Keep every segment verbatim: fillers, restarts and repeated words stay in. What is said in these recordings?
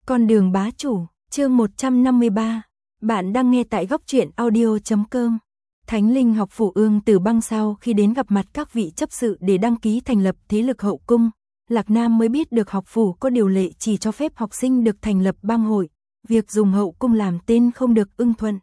Con đường bá chủ, chương một trăm năm mươi ba. Bạn đang nghe tại góc truyện audio chấm com. Thánh linh học phủ Ương Tử Băng sau khi đến gặp mặt các vị chấp sự để đăng ký thành lập thế lực hậu cung, Lạc Nam mới biết được học phủ có điều lệ chỉ cho phép học sinh được thành lập bang hội, việc dùng hậu cung làm tên không được ưng thuận.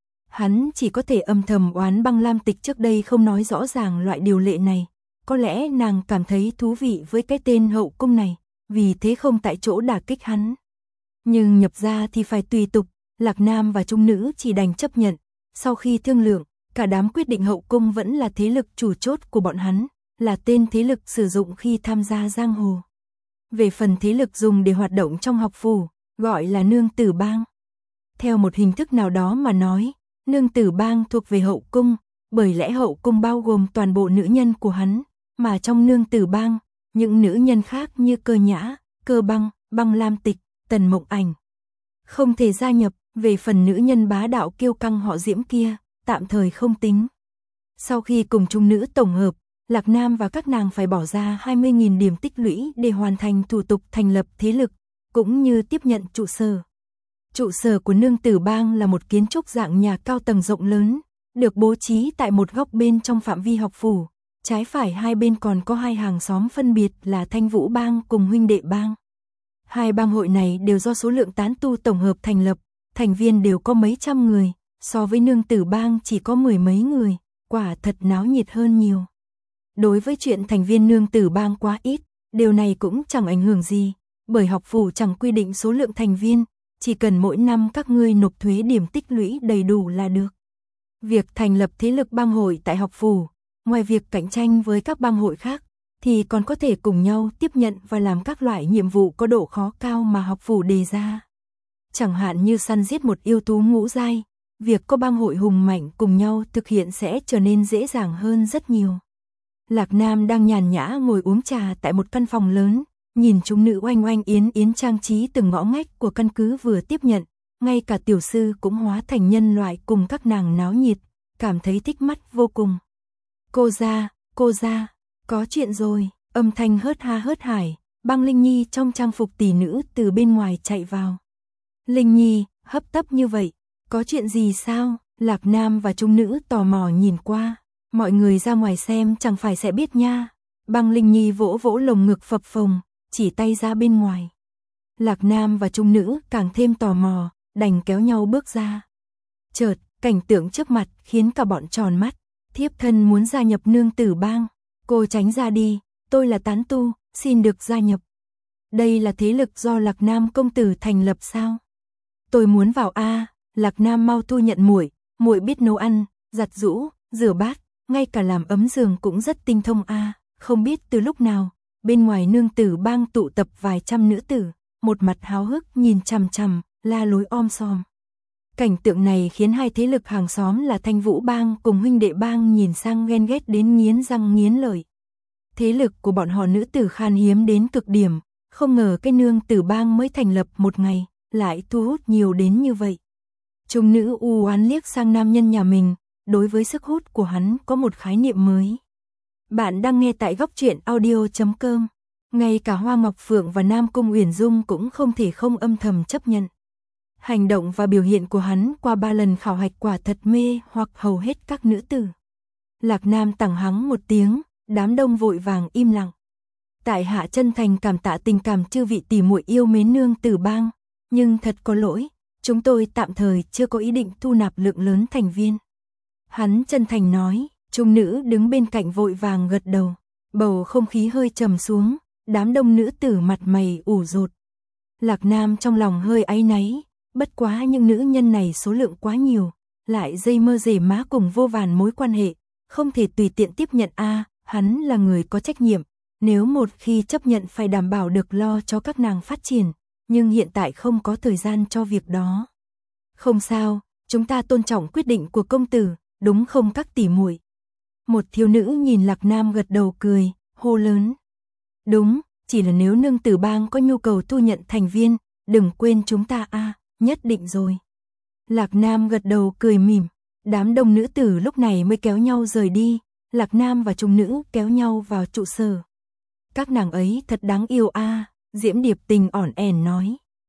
Hắn chỉ có thể âm thầm oán Băng Lam Tịch trước đây không nói rõ ràng loại điều lệ này, có lẽ nàng cảm thấy thú vị với cái tên hậu cung này, vì thế không tại chỗ đả kích hắn. Nhưng nhập ra thì phải tùy tục, Lạc Nam và Trung Nữ chỉ đành chấp nhận. Sau khi thương lượng, cả đám quyết định hậu cung vẫn là thế lực chủ chốt của bọn hắn, là tên thế lực sử dụng khi tham gia giang hồ. Về phần thế lực dùng để hoạt động trong học phủ, gọi là nương tử bang. Theo một hình thức nào đó mà nói, nương tử bang thuộc về hậu cung, bởi lẽ hậu cung bao gồm toàn bộ nữ nhân của hắn, mà trong nương tử bang, những nữ nhân khác như Cơ Nhã, Cơ Băng, Băng Lam Tịch, Tần Mộng Ảnh không thể gia nhập. Về phần nữ nhân bá đạo kiêu căng họ Diễm kia, tạm thời không tính. Sau khi cùng Trung Nữ tổng hợp, Lạc Nam và các nàng phải bỏ ra hai mươi nghìn điểm tích lũy để hoàn thành thủ tục thành lập thế lực, cũng như tiếp nhận trụ sở. Trụ sở của nương tử bang là một kiến trúc dạng nhà cao tầng rộng lớn, được bố trí tại một góc bên trong phạm vi học phủ. Trái phải hai bên còn có hai hàng xóm phân biệt là Thanh Vũ bang cùng Huynh Đệ bang. Hai bang hội này đều do số lượng tán tu tổng hợp thành lập, thành viên đều có mấy trăm người, so với nương tử bang chỉ có mười mấy người, quả thật náo nhiệt hơn nhiều. Đối với chuyện thành viên nương tử bang quá ít, điều này cũng chẳng ảnh hưởng gì, bởi học phủ chẳng quy định số lượng thành viên, chỉ cần mỗi năm các ngươi nộp thuế điểm tích lũy đầy đủ là được. Việc thành lập thế lực bang hội tại học phủ, ngoài việc cạnh tranh với các bang hội khác, thì còn có thể cùng nhau tiếp nhận và làm các loại nhiệm vụ có độ khó cao mà học phủ đề ra. Chẳng hạn như săn giết một yêu thú ngũ giai, việc có bang hội hùng mạnh cùng nhau thực hiện sẽ trở nên dễ dàng hơn rất nhiều. Lạc Nam đang nhàn nhã ngồi uống trà tại một căn phòng lớn, nhìn chúng nữ oanh oanh yến yến trang trí từng ngõ ngách của căn cứ vừa tiếp nhận, ngay cả tiểu sư cũng hóa thành nhân loại cùng các nàng náo nhiệt, cảm thấy thích mắt vô cùng. Cô ra, cô ra, có chuyện rồi, âm thanh hớt ha hớt hải, Băng Linh Nhi trong trang phục tỷ nữ từ bên ngoài chạy vào. Linh Nhi, hấp tấp như vậy, có chuyện gì sao? Lạc Nam và Trung Nữ tò mò nhìn qua, mọi người ra ngoài xem chẳng phải sẽ biết nha. Băng Linh Nhi vỗ vỗ lồng ngực phập phồng, chỉ tay ra bên ngoài. Lạc Nam và Trung Nữ càng thêm tò mò, đành kéo nhau bước ra. Chợt, cảnh tượng trước mặt khiến cả bọn tròn mắt, thiếp thân muốn gia nhập nương tử bang. Cô tránh ra đi, tôi là tán tu, xin được gia nhập. Đây là thế lực do Lạc Nam công tử thành lập sao? Tôi muốn vào a. Lạc Nam mau thu nhận muội, muội biết nấu ăn, giặt giũ, rửa bát, ngay cả làm ấm giường cũng rất tinh thông a. Không biết từ lúc nào, bên ngoài nương tử bang tụ tập vài trăm nữ tử, một mặt háo hức nhìn chằm chằm, la lối om sòm. Cảnh tượng này khiến hai thế lực hàng xóm là Thanh Vũ bang cùng Huynh Đệ bang nhìn sang ghen ghét đến nghiến răng nghiến lợi. Thế lực của bọn họ nữ tử khan hiếm đến cực điểm, không ngờ cái nương tử bang mới thành lập một ngày, lại thu hút nhiều đến như vậy. Trung Nữ u oán liếc sang nam nhân nhà mình, đối với sức hút của hắn có một khái niệm mới. Bạn đang nghe tại góc truyện audio chấm com. Ngay cả Hoa Ngọc Phượng và Nam Cung Uyển Dung cũng không thể không âm thầm chấp nhận. Hành động và biểu hiện của hắn qua ba lần khảo hạch quả thật mê hoặc hầu hết các nữ tử. Lạc Nam tẳng hắng một tiếng, đám đông vội vàng im lặng. Tại hạ chân thành cảm tạ tình cảm chư vị tỷ muội yêu mến nương tử bang, nhưng thật có lỗi, chúng tôi tạm thời chưa có ý định thu nạp lượng lớn thành viên. Hắn chân thành nói. Trung Nữ đứng bên cạnh vội vàng gật đầu, bầu không khí hơi trầm xuống, đám đông nữ tử mặt mày ủ rột. Lạc Nam trong lòng hơi áy náy, bất quá những nữ nhân này số lượng quá nhiều, lại dây mơ rể má cùng vô vàn mối quan hệ, không thể tùy tiện tiếp nhận a. Hắn là người có trách nhiệm, nếu một khi chấp nhận phải đảm bảo được lo cho các nàng phát triển, nhưng hiện tại không có thời gian cho việc đó. Không sao, chúng ta tôn trọng quyết định của công tử, đúng không các tỷ muội? Một thiếu nữ nhìn Lạc Nam gật đầu cười, hô lớn. Đúng, chỉ là nếu nương tử bang có nhu cầu thu nhận thành viên, đừng quên chúng ta a. Nhất định rồi. Lạc Nam gật đầu cười mỉm, đám đông nữ tử lúc này mới kéo nhau rời đi, Lạc Nam và Trung Nữ kéo nhau vào trụ sở. Các nàng ấy thật đáng yêu a. Diễm Điệp Tình ỏn ẻn nói.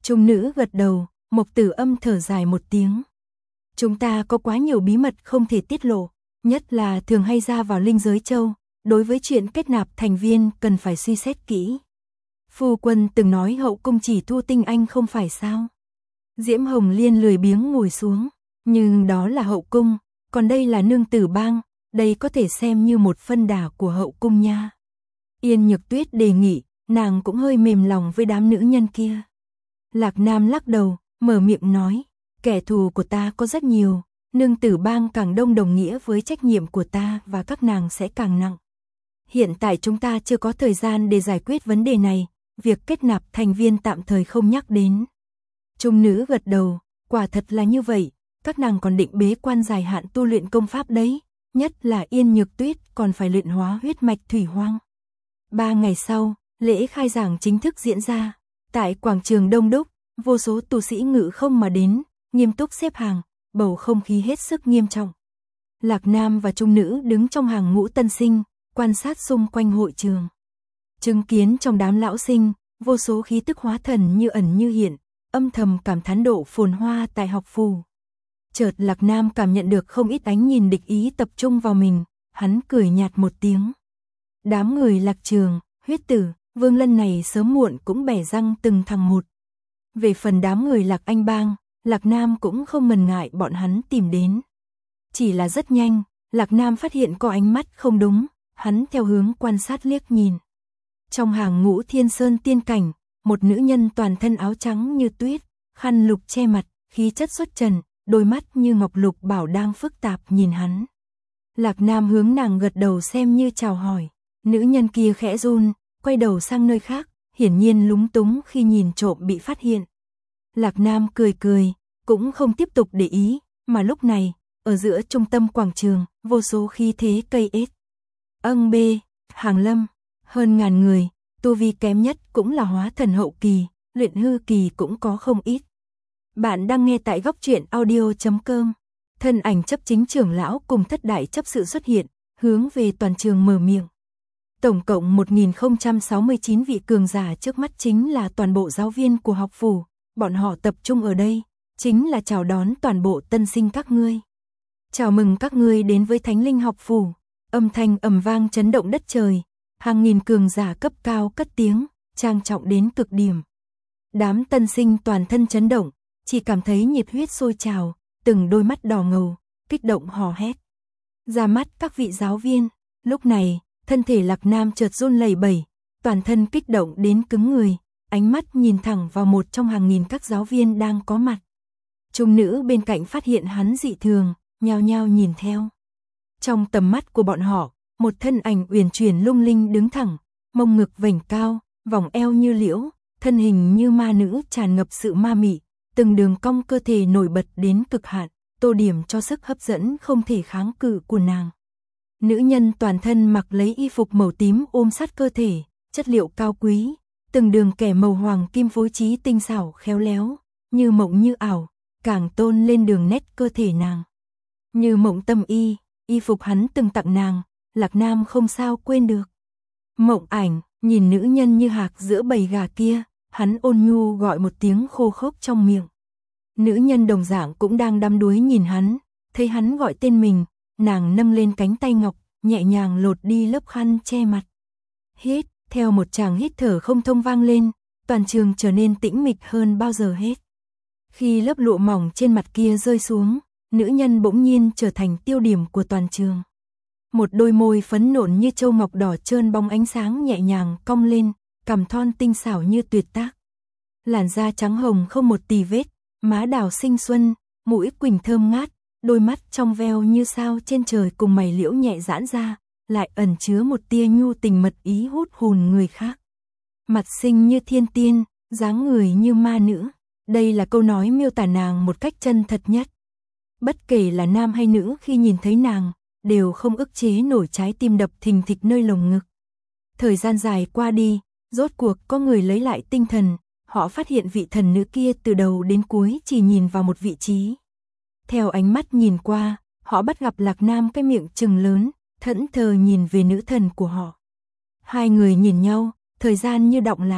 Trung nữ gật đầu, Mộc Tử Âm thở dài một tiếng. Chúng ta có quá nhiều bí mật không thể tiết lộ, nhất là thường hay ra vào linh giới châu, đối với chuyện kết nạp thành viên cần phải suy xét kỹ. Phu quân từng nói hậu cung chỉ thu tinh anh không phải sao? Diễm Hồng Liên lười biếng ngồi xuống, nhưng đó là hậu cung, còn đây là nương tử bang, đây có thể xem như một phân đà của hậu cung nha. Yên Nhược Tuyết đề nghị, nàng cũng hơi mềm lòng với đám nữ nhân kia. Lạc Nam lắc đầu, mở miệng nói, kẻ thù của ta có rất nhiều, nương tử bang càng đông đồng nghĩa với trách nhiệm của ta và các nàng sẽ càng nặng. Hiện tại chúng ta chưa có thời gian để giải quyết vấn đề này, việc kết nạp thành viên tạm thời không nhắc đến. Trung nữ gật đầu, quả thật là như vậy, các nàng còn định bế quan dài hạn tu luyện công pháp đấy, nhất là Yên Nhược Tuyết còn phải luyện hóa huyết mạch thủy hoang. Ba ngày sau, lễ khai giảng chính thức diễn ra, tại quảng trường đông đúc, vô số tu sĩ ngự không mà đến, nghiêm túc xếp hàng, bầu không khí hết sức nghiêm trọng. Lạc Nam và Trung nữ đứng trong hàng ngũ tân sinh, quan sát xung quanh hội trường. Chứng kiến trong đám lão sinh, vô số khí tức hóa thần như ẩn như hiện, âm thầm cảm thán độ phồn hoa tại học phủ. Chợt Lạc Nam cảm nhận được không ít ánh nhìn địch ý tập trung vào mình, hắn cười nhạt một tiếng. Đám người Lạc Trường, Huyết Tử, Vương Lân này sớm muộn cũng bẻ răng từng thằng một. Về phần đám người Lạc Anh Bang, Lạc Nam cũng không ngần ngại bọn hắn tìm đến. Chỉ là rất nhanh, Lạc Nam phát hiện có ánh mắt không đúng, hắn theo hướng quan sát liếc nhìn. Trong hàng ngũ Thiên Sơn tiên cảnh, một nữ nhân toàn thân áo trắng như tuyết, khăn lục che mặt, khí chất xuất trần, đôi mắt như ngọc lục bảo đang phức tạp nhìn hắn. Lạc Nam hướng nàng gật đầu xem như chào hỏi, nữ nhân kia khẽ run, quay đầu sang nơi khác, hiển nhiên lúng túng khi nhìn trộm bị phát hiện. Lạc Nam cười cười, cũng không tiếp tục để ý, mà lúc này, ở giữa trung tâm quảng trường, vô số khí thế cây ết. Âng bê, hàng lâm, hơn ngàn người, tu vi kém nhất cũng là hóa thần hậu kỳ, luyện hư kỳ cũng có không ít. Bạn đang nghe tại góc truyện audio chấm com. Thân ảnh chấp chính trưởng lão cùng thất đại chấp sự xuất hiện, hướng về toàn trường mở miệng. Tổng cộng một nghìn không trăm sáu mươi chín vị cường giả trước mắt chính là toàn bộ giáo viên của học phủ, bọn họ tập trung ở đây, chính là chào đón toàn bộ tân sinh các ngươi. Chào mừng các ngươi đến với Thánh Linh học phủ, âm thanh ầm vang chấn động đất trời, hàng nghìn cường giả cấp cao cất tiếng, trang trọng đến cực điểm. Đám tân sinh toàn thân chấn động, chỉ cảm thấy nhiệt huyết sôi trào, từng đôi mắt đỏ ngầu, kích động hò hét. Ra mắt các vị giáo viên, lúc này, thân thể Lạc Nam chợt run lẩy bẩy, toàn thân kích động đến cứng người, ánh mắt nhìn thẳng vào một trong hàng nghìn các giáo viên đang có mặt. Trung nữ bên cạnh phát hiện hắn dị thường, nhao nhao nhìn theo. Trong tầm mắt của bọn họ, một thân ảnh uyển chuyển lung linh đứng thẳng, mông ngực vểnh cao, vòng eo như liễu, thân hình như ma nữ tràn ngập sự ma mị, từng đường cong cơ thể nổi bật đến cực hạn, tô điểm cho sức hấp dẫn không thể kháng cự của nàng. Nữ nhân toàn thân mặc lấy y phục màu tím ôm sát cơ thể, chất liệu cao quý, từng đường kẻ màu hoàng kim phối trí tinh xảo khéo léo, như mộng như ảo, càng tôn lên đường nét cơ thể nàng. Như mộng tâm y, y phục hắn từng tặng nàng, Lạc Nam không sao quên được. Mộng ảnh, nhìn nữ nhân như hạc giữa bầy gà kia, hắn ôn nhu gọi một tiếng khô khốc trong miệng. Nữ nhân đồng dạng cũng đang đăm đuối nhìn hắn, thấy hắn gọi tên mình, nàng nâng lên cánh tay ngọc, nhẹ nhàng lột đi lớp khăn che mặt. Hít, theo một tràng hít thở không thông vang lên, toàn trường trở nên tĩnh mịch hơn bao giờ hết. Khi lớp lụa mỏng trên mặt kia rơi xuống, nữ nhân bỗng nhiên trở thành tiêu điểm của toàn trường. Một đôi môi phấn nộn như châu ngọc đỏ trơn bóng ánh sáng nhẹ nhàng cong lên, cằm thon tinh xảo như tuyệt tác. Làn da trắng hồng không một tì vết, má đào xinh xuân, mũi quỳnh thơm ngát, đôi mắt trong veo như sao trên trời cùng mày liễu nhẹ giãn ra, lại ẩn chứa một tia nhu tình mật ý hút hồn người khác. Mặt xinh như thiên tiên, dáng người như ma nữ, đây là câu nói miêu tả nàng một cách chân thật nhất. Bất kể là nam hay nữ khi nhìn thấy nàng, đều không ức chế nổi trái tim đập thình thịch nơi lồng ngực. Thời gian dài qua đi, rốt cuộc có người lấy lại tinh thần, họ phát hiện vị thần nữ kia từ đầu đến cuối chỉ nhìn vào một vị trí. Theo ánh mắt nhìn qua, họ bắt gặp Lạc Nam cái miệng trừng lớn, thẫn thờ nhìn về nữ thần của họ. Hai người nhìn nhau, thời gian như đọng lại,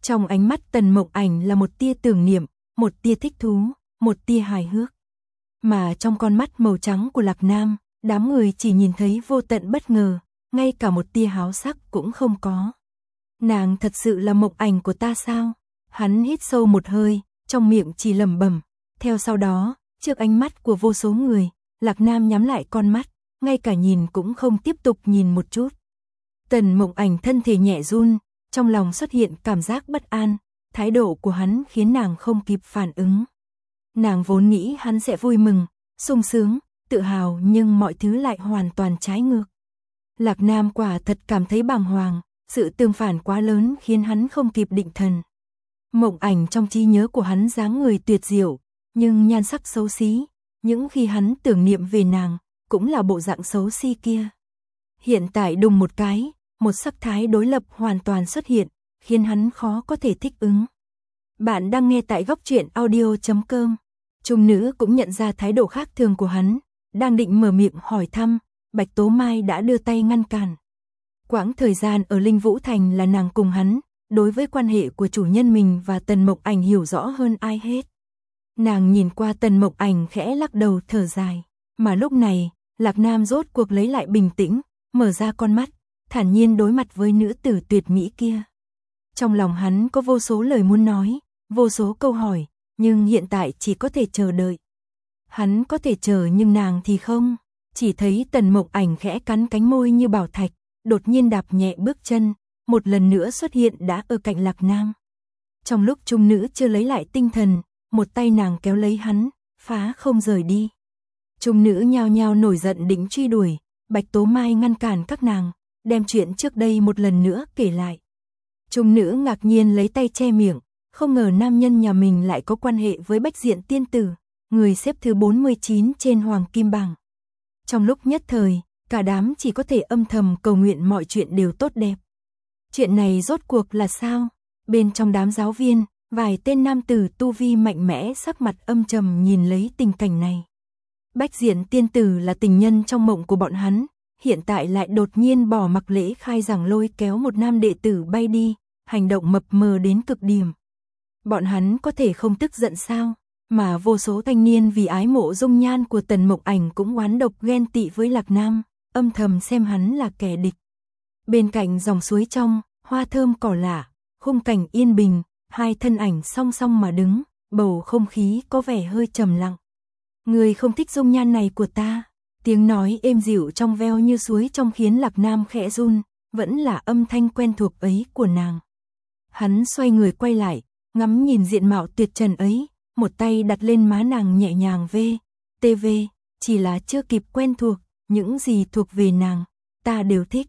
Trong ánh mắt Tần Mộng Ảnh là một tia tưởng niệm, một tia thích thú, một tia hài hước. Mà trong con mắt màu trắng của Lạc Nam, đám người chỉ nhìn thấy vô tận bất ngờ, ngay cả một tia háo sắc cũng không có. Nàng thật sự là Mộng Ảnh của ta sao? Hắn hít sâu một hơi, trong miệng chỉ lẩm bẩm. Theo sau đó, trước ánh mắt của vô số người, Lạc Nam nhắm lại con mắt, ngay cả nhìn cũng không tiếp tục nhìn một chút. Tần Mộng Ảnh thân thể nhẹ run, trong lòng xuất hiện cảm giác bất an, thái độ của hắn khiến nàng không kịp phản ứng. Nàng vốn nghĩ hắn sẽ vui mừng, sung sướng, tự hào nhưng mọi thứ lại hoàn toàn trái ngược. Lạc Nam quả thật cảm thấy bàng hoàng, sự tương phản quá lớn khiến hắn không kịp định thần. Mộng Ảnh trong trí nhớ của hắn dáng người tuyệt diệu, nhưng nhan sắc xấu xí, những khi hắn tưởng niệm về nàng, cũng là bộ dạng xấu xí kia. Hiện tại đùng một cái, một sắc thái đối lập hoàn toàn xuất hiện, khiến hắn khó có thể thích ứng. Bạn đang nghe tại góc truyện audio chấm com. Trung nữ cũng nhận ra thái độ khác thường của hắn, đang định mở miệng hỏi thăm, Bạch Tố Mai đã đưa tay ngăn cản. Quãng thời gian ở Linh Vũ Thành là nàng cùng hắn, đối với quan hệ của chủ nhân mình và Tần Mộng Ảnh hiểu rõ hơn ai hết. Nàng nhìn qua Tần Mộng Ảnh khẽ lắc đầu thở dài, mà lúc này, Lạc Nam rốt cuộc lấy lại bình tĩnh, mở ra con mắt, thản nhiên đối mặt với nữ tử tuyệt mỹ kia. Trong lòng hắn có vô số lời muốn nói, vô số câu hỏi, nhưng hiện tại chỉ có thể chờ đợi. Hắn có thể chờ nhưng nàng thì không, chỉ thấy Tần Mộng Ảnh khẽ cắn cánh môi như bảo thạch, đột nhiên đạp nhẹ bước chân, một lần nữa xuất hiện đã ở cạnh Lạc Nam. Trong lúc trung nữ chưa lấy lại tinh thần, một tay nàng kéo lấy hắn, phá không rời đi. Trung nữ nhao nhao nổi giận định truy đuổi, Bạch Tố Mai ngăn cản các nàng, đem chuyện trước đây một lần nữa kể lại. Trung nữ ngạc nhiên lấy tay che miệng, không ngờ nam nhân nhà mình lại có quan hệ với Bách Diện Tiên Tử, người xếp thứ bốn mươi chín trên Hoàng Kim Bảng. Trong lúc nhất thời, cả đám chỉ có thể âm thầm cầu nguyện mọi chuyện đều tốt đẹp. Chuyện này rốt cuộc là sao? Bên trong đám giáo viên, vài tên nam tử tu vi mạnh mẽ sắc mặt âm trầm nhìn lấy tình cảnh này. Bách Diện Tiên Tử là tình nhân trong mộng của bọn hắn, hiện tại lại đột nhiên bỏ mặc lễ khai giảng lôi kéo một nam đệ tử bay đi, hành động mập mờ đến cực điểm. Bọn hắn có thể không tức giận sao? Mà vô số thanh niên vì ái mộ dung nhan của Tần Mộng Ảnh cũng oán độc ghen tị với Lạc Nam, âm thầm xem hắn là kẻ địch. Bên cạnh dòng suối trong, hoa thơm cỏ lạ, khung cảnh yên bình, hai thân ảnh song song mà đứng, bầu không khí có vẻ hơi trầm lặng. Người không thích dung nhan này của ta, tiếng nói êm dịu trong veo như suối trong khiến Lạc Nam khẽ run, vẫn là âm thanh quen thuộc ấy của nàng. Hắn xoay người quay lại, ngắm nhìn diện mạo tuyệt trần ấy, một tay đặt lên má nàng nhẹ nhàng vê, tê vê, chỉ là chưa kịp quen thuộc, những gì thuộc về nàng, ta đều thích.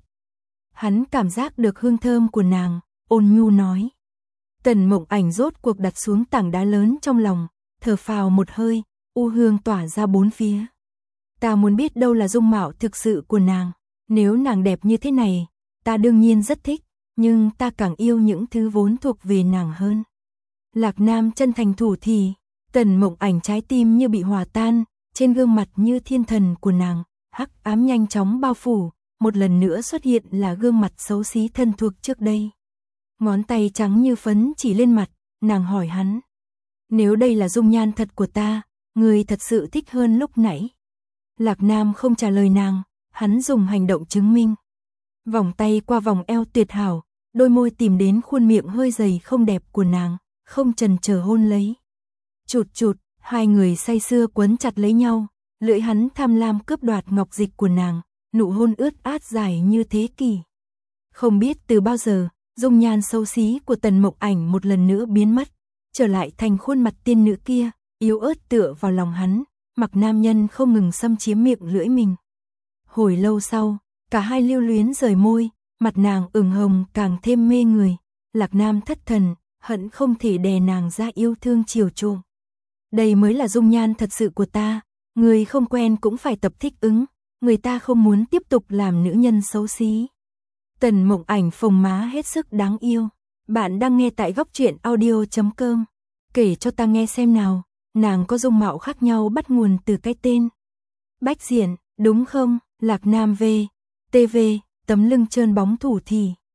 Hắn cảm giác được hương thơm của nàng, ôn nhu nói. Tần Mộng Ảnh rốt cuộc đặt xuống tảng đá lớn trong lòng, thở phào một hơi, u hương tỏa ra bốn phía. Ta muốn biết đâu là dung mạo thực sự của nàng, nếu nàng đẹp như thế này, ta đương nhiên rất thích, nhưng ta càng yêu những thứ vốn thuộc về nàng hơn. Lạc Nam chân thành thủ thì, Tần Mộng Ảnh trái tim như bị hòa tan, trên gương mặt như thiên thần của nàng, hắc ám nhanh chóng bao phủ, một lần nữa xuất hiện là gương mặt xấu xí thân thuộc trước đây. Ngón tay trắng như phấn chỉ lên mặt, nàng hỏi hắn. Nếu đây là dung nhan thật của ta, người thật sự thích hơn lúc nãy. Lạc Nam không trả lời nàng, hắn dùng hành động chứng minh. Vòng tay qua vòng eo tuyệt hảo, đôi môi tìm đến khuôn miệng hơi dày không đẹp của nàng, không chần chờ hôn lấy. Chụt chụt, hai người say sưa quấn chặt lấy nhau, lưỡi hắn tham lam cướp đoạt ngọc dịch của nàng, nụ hôn ướt át dài như thế kỷ. Không biết từ bao giờ, dung nhan xấu xí của Tần Mộng Ảnh một lần nữa biến mất, trở lại thành khuôn mặt tiên nữ kia, yếu ớt tựa vào lòng hắn, mặc nam nhân không ngừng xâm chiếm miệng lưỡi mình. Hồi lâu sau, cả hai lưu luyến rời môi, mặt nàng ửng hồng càng thêm mê người, Lạc Nam thất thần, hận không thể đè nàng ra yêu thương chiều chuộng. Đây mới là dung nhan thật sự của ta, người không quen cũng phải tập thích ứng, người ta không muốn tiếp tục làm nữ nhân xấu xí. Tần Mộng Ảnh phồng má hết sức đáng yêu. Bạn đang nghe tại góc truyện audio chấm com. Kể cho ta nghe xem nào, nàng có dung mạo khác nhau bắt nguồn từ cái tên. Bách Diện, đúng không? Lạc Nam V, tê vê, tấm lưng trơn bóng thủ thì.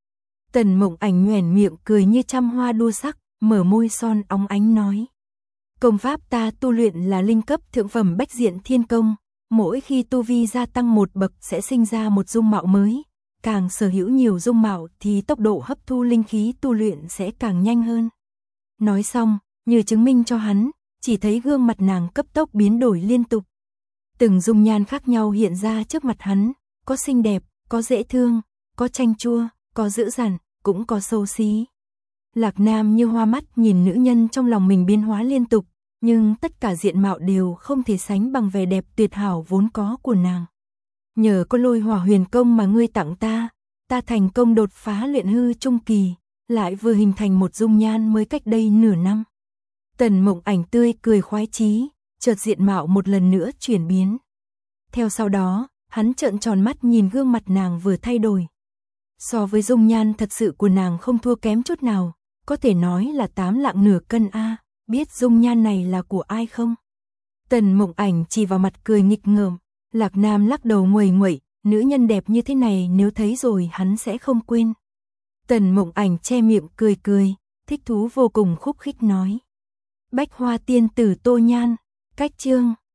Tần Mộng Ảnh nhoẻn miệng cười như trăm hoa đua sắc, mở môi son óng ánh nói. Công pháp ta tu luyện là linh cấp thượng phẩm Bách Diện Thiên Công, mỗi khi tu vi gia tăng một bậc sẽ sinh ra một dung mạo mới, càng sở hữu nhiều dung mạo thì tốc độ hấp thu linh khí tu luyện sẽ càng nhanh hơn. Nói xong, như chứng minh cho hắn, chỉ thấy gương mặt nàng cấp tốc biến đổi liên tục. Từng dung nhan khác nhau hiện ra trước mặt hắn, có xinh đẹp, có dễ thương, có chanh chua, có dữ dằn, cũng có xấu xí. Lạc Nam như hoa mắt nhìn nữ nhân trong lòng mình biến hóa liên tục, nhưng tất cả diện mạo đều không thể sánh bằng vẻ đẹp tuyệt hảo vốn có của nàng. Nhờ có Lôi Hỏa Huyền Công mà ngươi tặng ta, ta thành công đột phá luyện hư trung kỳ, lại vừa hình thành một dung nhan mới cách đây nửa năm. Tần Mộng Ảnh tươi cười khoái chí, chợt diện mạo một lần nữa chuyển biến. Theo sau đó, hắn trợn tròn mắt nhìn gương mặt nàng vừa thay đổi. So với dung nhan thật sự của nàng không thua kém chút nào, có thể nói là tám lạng nửa cân a, biết dung nhan này là của ai không? Tần Mộng Ảnh chỉ vào mặt cười nghịch ngợm, Lạc Nam lắc đầu nguầy nguậy, nữ nhân đẹp như thế này nếu thấy rồi hắn sẽ không quên. Tần Mộng Ảnh che miệng cười cười, thích thú vô cùng khúc khích nói. Bách Hoa Tiên Tử Tô Nhan, cách chương